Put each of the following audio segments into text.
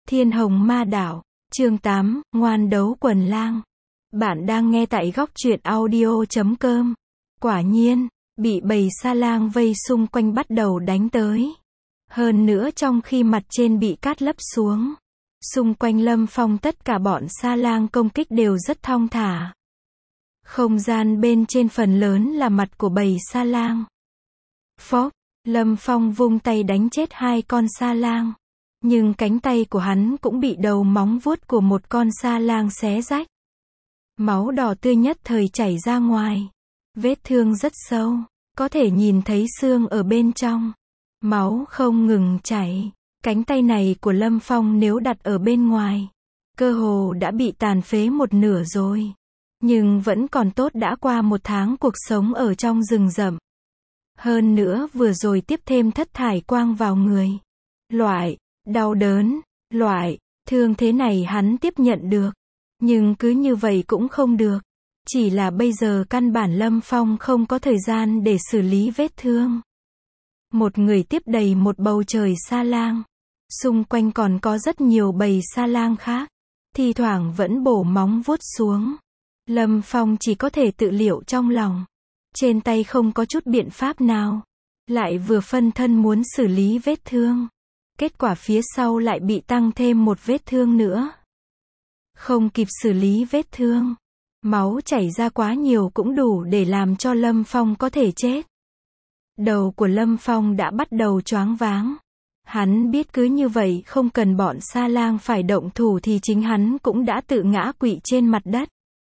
Thiên Hồng Ma Đảo, chương 8, ngoan đấu quần lang. Bạn đang nghe tại góc truyện audio.com. Quả nhiên, bị bầy sa lang vây xung quanh bắt đầu đánh tới. Hơn nữa trong khi mặt trên bị cát lấp xuống, xung quanh Lâm Phong tất cả bọn sa lang công kích đều rất thong thả. Không gian bên trên phần lớn là mặt của bầy sa lang. Phốc, Lâm Phong vung tay đánh chết 2 con sa lang. Nhưng cánh tay của hắn cũng bị đầu móng vuốt của một con sa lang xé rách. Máu đỏ tươi nhất thời chảy ra ngoài. Vết thương rất sâu, có thể nhìn thấy xương ở bên trong. Máu không ngừng chảy. Cánh tay này của Lâm Phong nếu đặt ở bên ngoài, cơ hồ đã bị tàn phế một nửa rồi. Nhưng vẫn còn tốt, đã qua 1 tháng cuộc sống ở trong rừng rậm. Hơn nữa vừa rồi tiếp thêm thất thải quang vào người. Loại đau đớn, loại thương thế này hắn tiếp nhận được. Nhưng cứ như vậy cũng không được. Chỉ là bây giờ căn bản Lâm Phong không có thời gian để xử lý vết thương. Một người tiếp đầy một bầu trời sa lang. Xung quanh còn có rất nhiều bầy sa lang khác. Thi thoảng vẫn bổ móng vuốt xuống. Lâm Phong chỉ có thể tự liệu trong lòng. Trên tay không có chút biện pháp nào. Lại vừa phân thân muốn xử lý vết thương. Kết quả phía sau lại bị tăng thêm một vết thương nữa. Không kịp xử lý vết thương. Máu chảy ra quá nhiều cũng đủ để làm cho Lâm Phong có thể chết. Đầu của Lâm Phong đã bắt đầu choáng váng. Hắn biết cứ như vậy không cần bọn sa lang phải động thủ thì chính hắn cũng đã tự ngã quỵ trên mặt đất.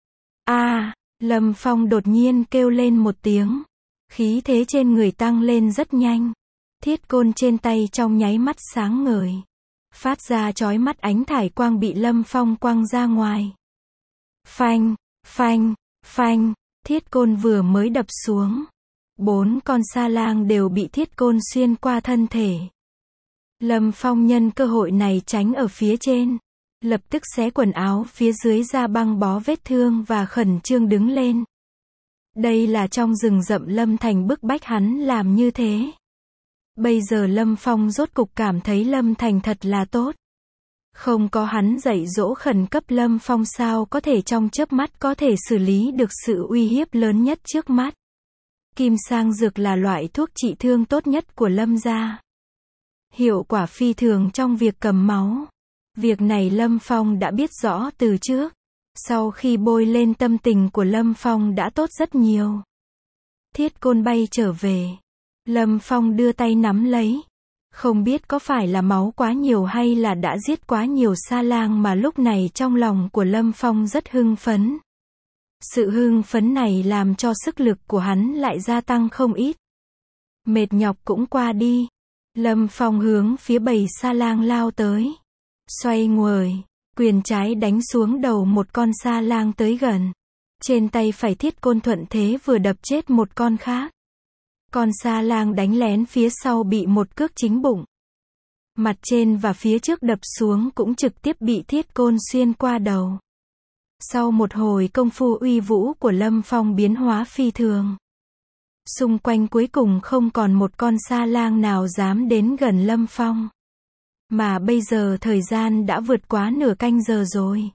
Lâm Phong đột nhiên kêu lên một tiếng. Khí thế trên người tăng lên rất nhanh. Thiết côn trên tay trong nháy mắt sáng ngời. Phát ra chói mắt ánh thải quang bị Lâm Phong quăng ra ngoài. Phanh, phanh, phanh, thiết côn vừa mới đập xuống. 4 con sa lang đều bị thiết côn xuyên qua thân thể. Lâm Phong nhân cơ hội này tránh ở phía trên. Lập tức xé quần áo phía dưới ra băng bó vết thương và khẩn trương đứng lên. Đây là trong rừng rậm Lâm Thành bức bách hắn làm như thế. Bây giờ Lâm Phong rốt cục cảm thấy Lâm Thành thật là tốt. Không có hắn dạy dỗ khẩn cấp, Lâm Phong sao có thể trong chớp mắt có thể xử lý được sự uy hiếp lớn nhất trước mắt. Kim sang dược là loại thuốc trị thương tốt nhất của Lâm gia. Hiệu quả phi thường trong việc cầm máu. Việc này Lâm Phong đã biết rõ từ trước. Sau khi bôi lên, tâm tình của Lâm Phong đã tốt rất nhiều. Thiết côn bay trở về. Lâm Phong đưa tay nắm lấy. Không biết có phải là máu quá nhiều hay là đã giết quá nhiều sa lang mà lúc này trong lòng của Lâm Phong rất hưng phấn. Sự hưng phấn này làm cho sức lực của hắn lại gia tăng không ít. Mệt nhọc cũng qua đi. Lâm Phong hướng phía bầy sa lang lao tới. Xoay người, quyền trái đánh xuống đầu một con sa lang tới gần. Trên tay phải thiết côn thuận thế vừa đập chết một con khác. Con sa lang đánh lén phía sau bị một cước chính bụng. Mặt trên và phía trước đập xuống cũng trực tiếp bị thiết côn xuyên qua đầu. Sau một hồi công phu, uy vũ của Lâm Phong biến hóa phi thường. Xung quanh cuối cùng không còn một con sa lang nào dám đến gần Lâm Phong. Mà bây giờ thời gian đã vượt quá nửa canh giờ rồi.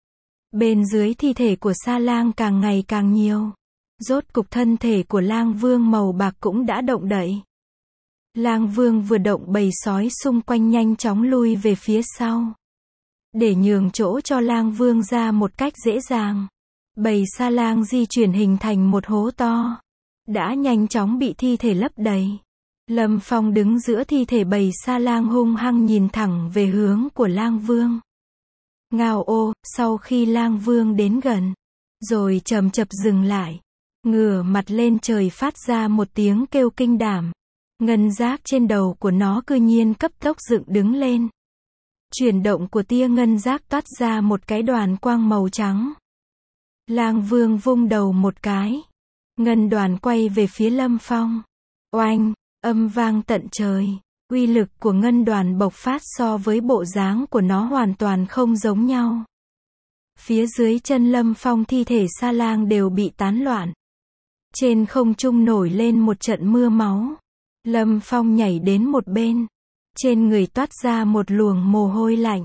Bên dưới thi thể của sa lang càng ngày càng nhiều. Rốt cục thân thể của lang vương màu bạc cũng đã động đậy. Lang vương vừa động, bầy sói xung quanh nhanh chóng lui về phía sau. Để nhường chỗ cho lang vương ra một cách dễ dàng. Bầy sa lang di chuyển hình thành một hố to. Đã nhanh chóng bị thi thể lấp đầy. Lâm Phong đứng giữa thi thể bầy sa lang hung hăng nhìn thẳng về hướng của lang vương. Ngao ô, sau khi lang vương đến gần, rồi chậm chậm dừng lại. Ngửa mặt lên trời phát ra một tiếng kêu kinh đảm. Ngân giác trên đầu của nó cư nhiên cấp tốc dựng đứng lên. Chuyển động của tia ngân giác toát ra một cái đoàn quang màu trắng. Lang vương vung đầu một cái. Ngân đoàn quay về phía Lâm Phong. Oanh, âm vang tận trời. Uy lực của ngân đoàn bộc phát so với bộ dáng của nó hoàn toàn không giống nhau. Phía dưới chân Lâm Phong thi thể sa lang đều bị tán loạn. Trên không trung nổi lên một trận mưa máu. Lâm Phong nhảy đến một bên. Trên người toát ra một luồng mồ hôi lạnh.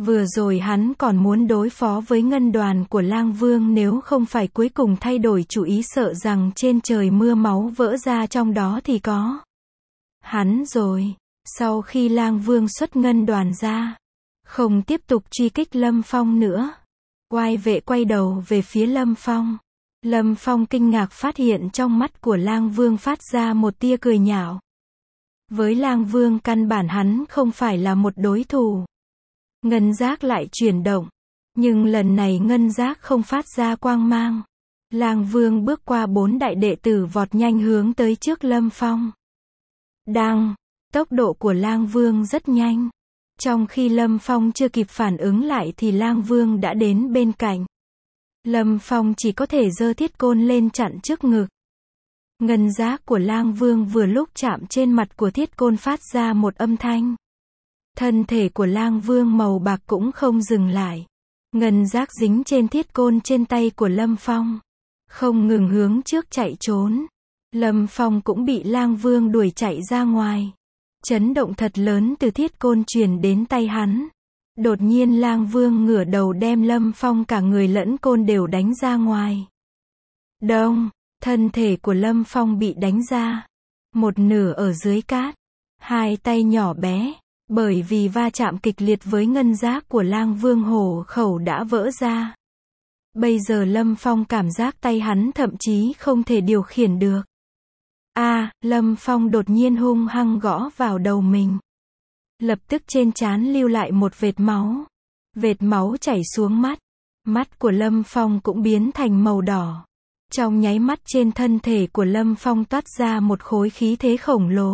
Vừa rồi hắn còn muốn đối phó với ngân đoàn của Lang Vương, nếu không phải cuối cùng thay đổi chủ ý sợ rằng trên trời mưa máu vỡ ra trong đó thì có hắn rồi. Sau khi Lang Vương xuất ngân đoàn ra, không tiếp tục truy kích Lâm Phong nữa. Oai vệ quay đầu về phía Lâm Phong. Lâm Phong kinh ngạc phát hiện trong mắt của Lang Vương phát ra một tia cười nhạo. Với Lang Vương căn bản hắn không phải là một đối thủ. Ngân giác lại chuyển động, nhưng lần này ngân giác không phát ra quang mang. Lang Vương bước qua 4 đại đệ tử vọt nhanh hướng tới trước Lâm Phong. Đăng, tốc độ của Lang Vương rất nhanh. Trong khi Lâm Phong chưa kịp phản ứng lại thì Lang Vương đã đến bên cạnh. Lâm Phong chỉ có thể giơ thiết côn lên chặn trước ngực. Ngân giác của Lang Vương vừa lúc chạm trên mặt của thiết côn phát ra một âm thanh. Thân thể của Lang Vương màu bạc cũng không dừng lại. Ngân giác dính trên thiết côn trên tay của Lâm Phong, không ngừng hướng trước chạy trốn. Lâm Phong cũng bị Lang Vương đuổi chạy ra ngoài. Chấn động thật lớn từ thiết côn truyền đến tay hắn. Đột nhiên Lang Vương ngửa đầu đem Lâm Phong cả người lẫn côn đều đánh ra ngoài. Đông, thân thể của Lâm Phong bị đánh ra một nửa ở dưới cát. Hai tay nhỏ bé, bởi vì va chạm kịch liệt với ngân giác của Lang Vương, hổ khẩu đã vỡ ra. Bây giờ Lâm Phong cảm giác tay hắn thậm chí không thể điều khiển được. Lâm Phong đột nhiên hung hăng gõ vào đầu mình. Lập tức trên trán lưu lại một vệt máu. Vệt máu chảy xuống mắt. Mắt của Lâm Phong cũng biến thành màu đỏ. Trong nháy mắt trên thân thể của Lâm Phong toát ra một khối khí thế khổng lồ.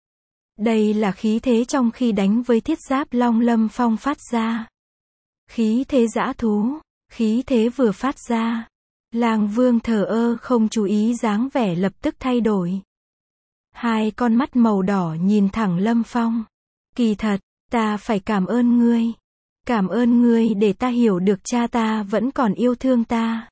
Đây là khí thế trong khi đánh với thiết giáp long Lâm Phong phát ra. Khí thế dã thú. Khí thế vừa phát ra, Lang Vương thờ ơ không chú ý dáng vẻ lập tức thay đổi. Hai con mắt màu đỏ nhìn thẳng Lâm Phong. Kỳ thật, ta phải cảm ơn ngươi. Cảm ơn ngươi để ta hiểu được cha ta vẫn còn yêu thương ta.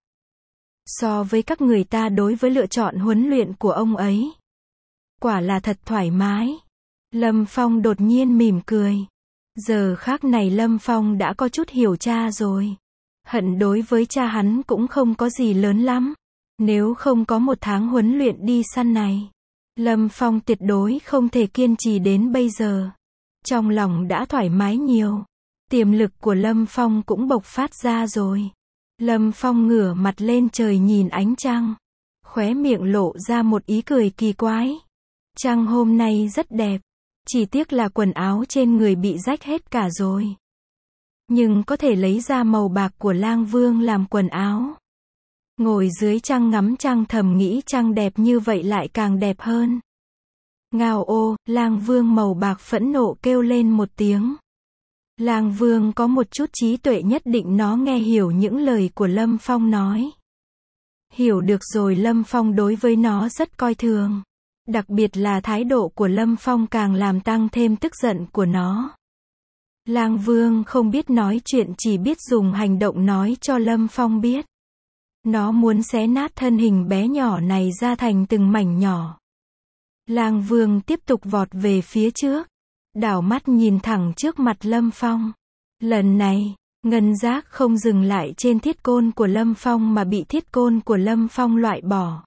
So với các người, ta đối với lựa chọn huấn luyện của ông ấy, quả là thật thoải mái. Lâm Phong đột nhiên mỉm cười. Giờ khác này Lâm Phong đã có chút hiểu cha rồi. Hận đối với cha hắn cũng không có gì lớn lắm. Nếu không có 1 tháng huấn luyện đi săn này, Lâm Phong tuyệt đối không thể kiên trì đến bây giờ. Trong lòng đã thoải mái nhiều. Tiềm lực của Lâm Phong cũng bộc phát ra rồi. Lâm Phong ngửa mặt lên trời nhìn ánh trăng. Khóe miệng lộ ra một ý cười kỳ quái. Trăng hôm nay rất đẹp. Chỉ tiếc là quần áo trên người bị rách hết cả rồi. Nhưng có thể lấy ra màu bạc của Lang Vương làm quần áo. Ngồi dưới trăng ngắm trăng thầm nghĩ trăng đẹp như vậy lại càng đẹp hơn. Ngao ô, Lang Vương màu bạc phẫn nộ kêu lên một tiếng. Lang Vương có một chút trí tuệ, nhất định nó nghe hiểu những lời của Lâm Phong nói. Hiểu được rồi, Lâm Phong đối với nó rất coi thường. Đặc biệt là thái độ của Lâm Phong càng làm tăng thêm tức giận của nó. Lang Vương không biết nói chuyện, chỉ biết dùng hành động nói cho Lâm Phong biết. Nó muốn xé nát thân hình bé nhỏ này ra thành từng mảnh nhỏ. Lang Vương tiếp tục vọt về phía trước. Đảo mắt nhìn thẳng trước mặt Lâm Phong. Lần này, ngân giác không dừng lại trên thiết côn của Lâm Phong mà bị thiết côn của Lâm Phong loại bỏ.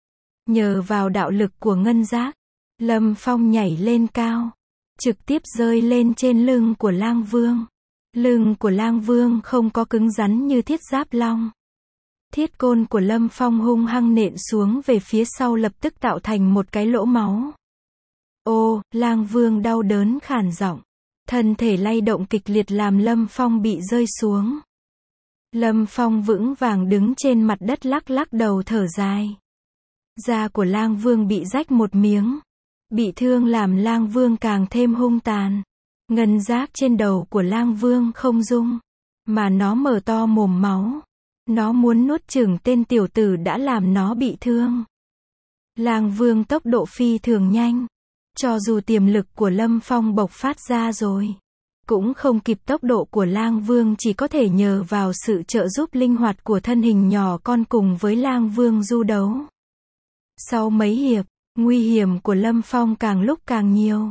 Nhờ vào đạo lực của ngân giác, Lâm Phong nhảy lên cao, trực tiếp rơi lên trên lưng của Lang Vương. Lưng của Lang Vương không có cứng rắn như thiết giáp long. Thiết côn của Lâm Phong hung hăng nện xuống về phía sau, lập tức tạo thành một cái lỗ máu. Ô, Lang Vương đau đớn khản giọng. Thân thể lay động kịch liệt làm Lâm Phong bị rơi xuống. Lâm Phong vững vàng đứng trên mặt đất lắc lắc đầu thở dài. Da của Lang Vương bị rách một miếng. Bị thương làm Lang Vương càng thêm hung tàn. Ngân giác trên đầu của Lang Vương không rung, mà nó mở to mồm máu. Nó muốn nuốt chửng tên tiểu tử đã làm nó bị thương. Lang Vương tốc độ phi thường nhanh. Cho dù tiềm lực của Lâm Phong bộc phát ra rồi, cũng không kịp tốc độ của Lang Vương, chỉ có thể nhờ vào sự trợ giúp linh hoạt của thân hình nhỏ con cùng với Lang Vương du đấu. Sau mấy hiệp, nguy hiểm của Lâm Phong càng lúc càng nhiều.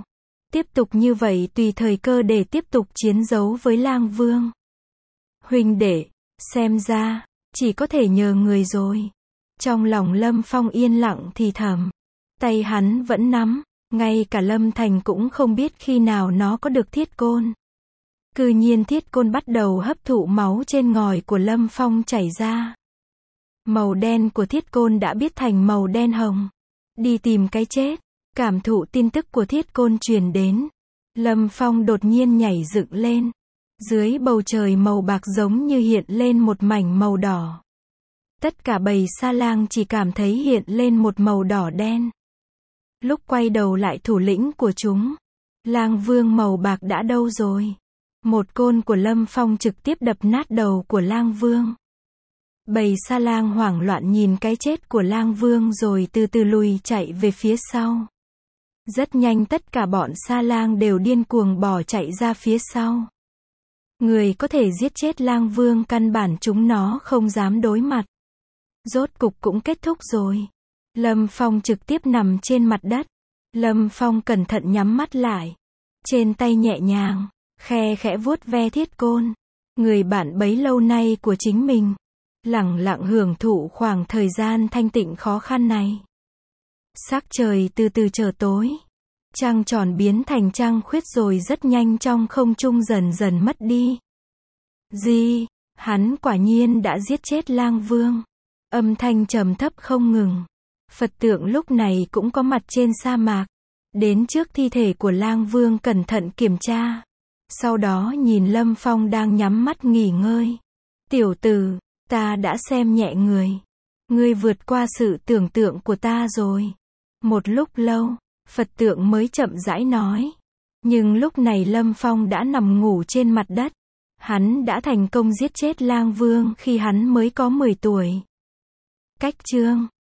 Tiếp tục như vậy tùy thời cơ để tiếp tục chiến đấu với Lang Vương. Huynh đệ, xem ra, chỉ có thể nhờ người rồi. Trong lòng Lâm Phong yên lặng thì thầm. Tay hắn vẫn nắm, ngay cả Lâm Thành cũng không biết khi nào nó có được thiết côn. Cư nhiên thiết côn bắt đầu hấp thụ máu trên ngòi của Lâm Phong chảy ra. Màu đen của thiết côn đã biến thành màu đen hồng. Đi tìm cái chết. Cảm thụ tin tức của thiết côn truyền đến. Lâm Phong đột nhiên nhảy dựng lên. Dưới bầu trời màu bạc giống như hiện lên một mảnh màu đỏ. Tất cả bầy sa lang chỉ cảm thấy hiện lên một màu đỏ đen. Lúc quay đầu lại thủ lĩnh của chúng. Lang Vương màu bạc đã đâu rồi? Một côn của Lâm Phong trực tiếp đập nát đầu của Lang Vương. Bầy sa lang hoảng loạn nhìn cái chết của Lang Vương rồi từ từ lùi chạy về phía sau. Rất nhanh tất cả bọn sa lang đều điên cuồng bỏ chạy ra phía sau. Người có thể giết chết Lang Vương căn bản chúng nó không dám đối mặt. Rốt cục cũng kết thúc rồi. Lâm Phong trực tiếp nằm trên mặt đất. Lâm Phong cẩn thận nhắm mắt lại. Trên tay nhẹ nhàng, khe khẽ vuốt ve thiết côn. Người bạn bấy lâu nay của chính mình. Lẳng lặng hưởng thụ khoảng thời gian thanh tịnh khó khăn này. Sắc trời từ từ trở tối. Trăng tròn biến thành trăng khuyết rồi rất nhanh trong không trung dần dần mất đi. Gì? Hắn quả nhiên đã giết chết Lang Vương. Âm thanh trầm thấp không ngừng. Phật tượng lúc này cũng có mặt trên sa mạc. Đến trước thi thể của Lang Vương cẩn thận kiểm tra. Sau đó nhìn Lâm Phong đang nhắm mắt nghỉ ngơi. Tiểu tử, ta đã xem nhẹ người. Ngươi vượt qua sự tưởng tượng của ta rồi. Một lúc lâu, Phật tượng mới chậm rãi nói. Nhưng lúc này Lâm Phong đã nằm ngủ trên mặt đất. Hắn đã thành công giết chết Lang Vương khi hắn mới có 10 tuổi. Cách chương